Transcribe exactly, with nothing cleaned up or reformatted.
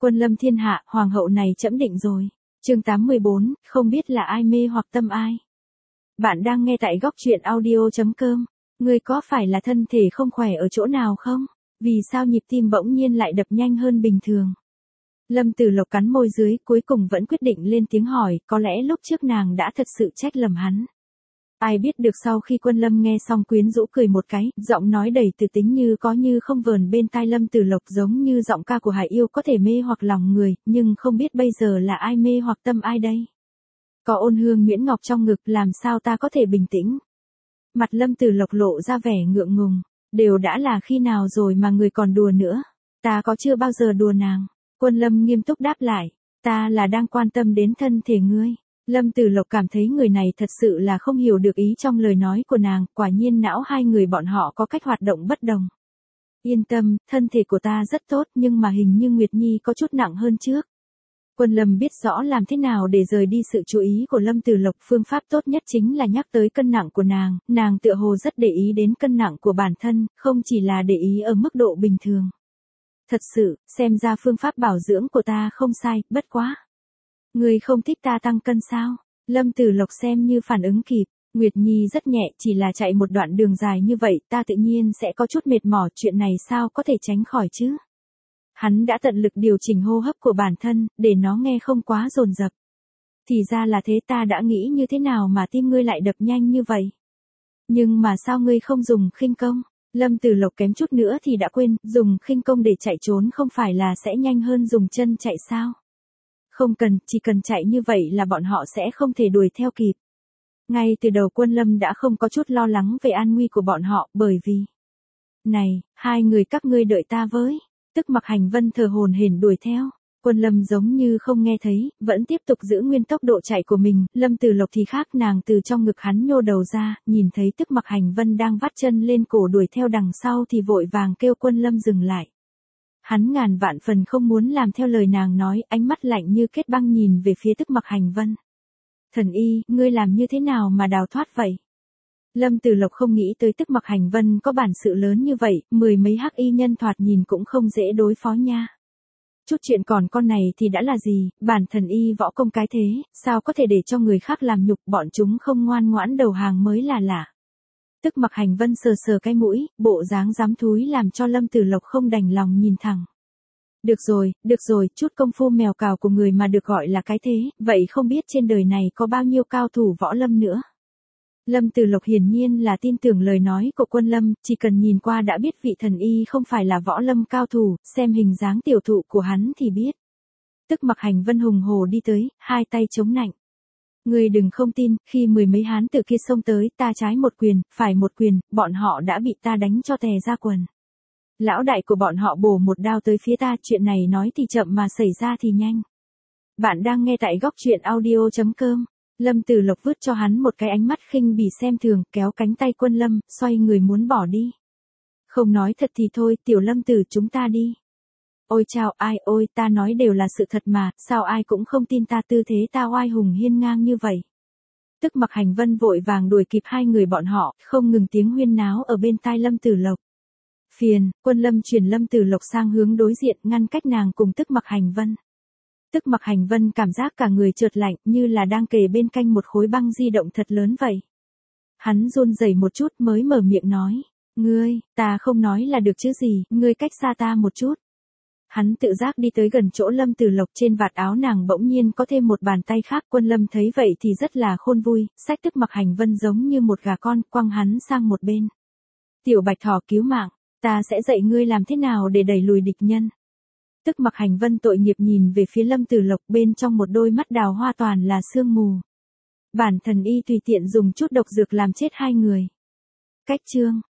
Quân lâm thiên hạ, hoàng hậu này trẫm định rồi. Chương tám mươi bốn, không biết là ai mê hoặc tâm ai. Bạn đang nghe tại góc truyện audio chấm com. Ngươi có phải là thân thể không khỏe ở chỗ nào không? Vì sao nhịp tim bỗng nhiên lại đập nhanh hơn bình thường? Lâm Tử Lộc cắn môi dưới, cuối cùng vẫn quyết định lên tiếng hỏi, có lẽ lúc trước nàng đã thật sự trách lầm hắn. Ai biết được sau khi Quân Lâm nghe xong quyến rũ cười một cái, giọng nói đầy từ tính như có như không vờn bên tai Lâm Tử Lộc giống như giọng ca của Hải Yêu có thể mê hoặc lòng người, nhưng không biết bây giờ là ai mê hoặc tâm ai đây. Có ôn hương Nguyễn Ngọc trong ngực, làm sao ta có thể bình tĩnh. Mặt Lâm Tử Lộc lộ ra vẻ ngượng ngùng, đều đã là khi nào rồi mà người còn đùa nữa, ta có chưa bao giờ đùa nàng. Quân Lâm nghiêm túc đáp lại, ta là đang quan tâm đến thân thể ngươi. Lâm Tử Lộc cảm thấy người này thật sự là không hiểu được ý trong lời nói của nàng, quả nhiên não hai người bọn họ có cách hoạt động bất đồng. Yên tâm, thân thể của ta rất tốt nhưng mà hình như Nguyệt Nhi có chút nặng hơn trước. Quân Lâm biết rõ làm thế nào để rời đi sự chú ý của Lâm Tử Lộc, phương pháp tốt nhất chính là nhắc tới cân nặng của nàng, nàng tựa hồ rất để ý đến cân nặng của bản thân, không chỉ là để ý ở mức độ bình thường. Thật sự, xem ra phương pháp bảo dưỡng của ta không sai, bất quá. Ngươi không thích ta tăng cân sao? Lâm Tử Lộc xem như phản ứng kịp, Nguyệt Nhi rất nhẹ, chỉ là chạy một đoạn đường dài như vậy, ta tự nhiên sẽ có chút mệt mỏi, chuyện này sao có thể tránh khỏi chứ? Hắn đã tận lực điều chỉnh hô hấp của bản thân, để nó nghe không quá dồn dập. Thì ra là thế, ta đã nghĩ như thế nào mà tim ngươi lại đập nhanh như vậy? Nhưng mà sao ngươi không dùng khinh công? Lâm Tử Lộc kém chút nữa thì đã quên, dùng khinh công để chạy trốn không phải là sẽ nhanh hơn dùng chân chạy sao? Không cần, chỉ cần chạy như vậy là bọn họ sẽ không thể đuổi theo kịp. Ngay từ đầu Quân Lâm đã không có chút lo lắng về an nguy của bọn họ, bởi vì... Này, hai người các ngươi đợi ta với. Tức Mặc Hành Vân thờ hổn hển đuổi theo. Quân Lâm giống như không nghe thấy, vẫn tiếp tục giữ nguyên tốc độ chạy của mình. Lâm Tử Lộc thì khác, nàng từ trong ngực hắn nhô đầu ra, nhìn thấy Tức Mặc Hành Vân đang vắt chân lên cổ đuổi theo đằng sau thì vội vàng kêu Quân Lâm dừng lại. Hắn ngàn vạn phần không muốn làm theo lời nàng nói, ánh mắt lạnh như kết băng nhìn về phía Tức Mặc Hành Vân. Thần y, ngươi làm như thế nào mà đào thoát vậy? Lâm Tử Lộc không nghĩ tới Tức Mặc Hành Vân có bản sự lớn như vậy, mười mấy hắc y nhân thoạt nhìn cũng không dễ đối phó nha. Chút chuyện còn con này thì đã là gì, bản thần y võ công cái thế, sao có thể để cho người khác làm nhục, bọn chúng không ngoan ngoãn đầu hàng mới là lạ. Tức Mặc Hành Vân sờ sờ cái mũi, bộ dáng dám thúi làm cho Lâm Tử Lộc không đành lòng nhìn thẳng. Được rồi, được rồi, chút công phu mèo cào của người mà được gọi là cái thế, vậy không biết trên đời này có bao nhiêu cao thủ võ lâm nữa. Lâm Tử Lộc hiển nhiên là tin tưởng lời nói của Quân Lâm, chỉ cần nhìn qua đã biết vị thần y không phải là võ lâm cao thủ, xem hình dáng tiểu thụ của hắn thì biết. Tức Mặc Hành Vân hùng hồ đi tới, hai tay chống nạnh. Ngươi đừng không tin, khi mười mấy hán từ kia xông tới, ta trái một quyền, phải một quyền, bọn họ đã bị ta đánh cho tè ra quần. Lão đại của bọn họ bổ một đao tới phía ta, chuyện này nói thì chậm mà xảy ra thì nhanh. Bạn đang nghe tại góc truyện audio chấm com. Lâm Tử Lộc vứt cho hắn một cái ánh mắt khinh bỉ xem thường, kéo cánh tay Quân Lâm, xoay người muốn bỏ đi. Không nói thật thì thôi, tiểu Lâm Tử, chúng ta đi. Ôi chao, ai ôi, ta nói đều là sự thật mà, sao ai cũng không tin ta, tư thế ta oai hùng hiên ngang như vậy. Tức Mặc Hành Vân vội vàng đuổi kịp hai người bọn họ, không ngừng tiếng huyên náo ở bên tai Lâm Tử Lộc. Phiền, Quân Lâm chuyển Lâm Tử Lộc sang hướng đối diện, ngăn cách nàng cùng Tức Mặc Hành Vân. Tức Mặc Hành Vân cảm giác cả người chợt lạnh, như là đang kề bên cạnh một khối băng di động thật lớn vậy. Hắn run rẩy một chút mới mở miệng nói, ngươi, ta không nói là được chứ gì, ngươi cách xa ta một chút. Hắn tự giác đi tới gần chỗ Lâm Tử Lộc, trên vạt áo nàng bỗng nhiên có thêm một bàn tay khác. Quân Lâm thấy vậy thì rất là khôn vui, xách Tức Mặc Hành Vân giống như một gà con, quăng hắn sang một bên. Tiểu Bạch Thỏ cứu mạng, ta sẽ dạy ngươi làm thế nào để đẩy lùi địch nhân. Tức Mặc Hành Vân tội nghiệp nhìn về phía Lâm Tử Lộc, bên trong một đôi mắt đào hoa toàn là sương mù. Bản thần y tùy tiện dùng chút độc dược làm chết hai người. Cách chương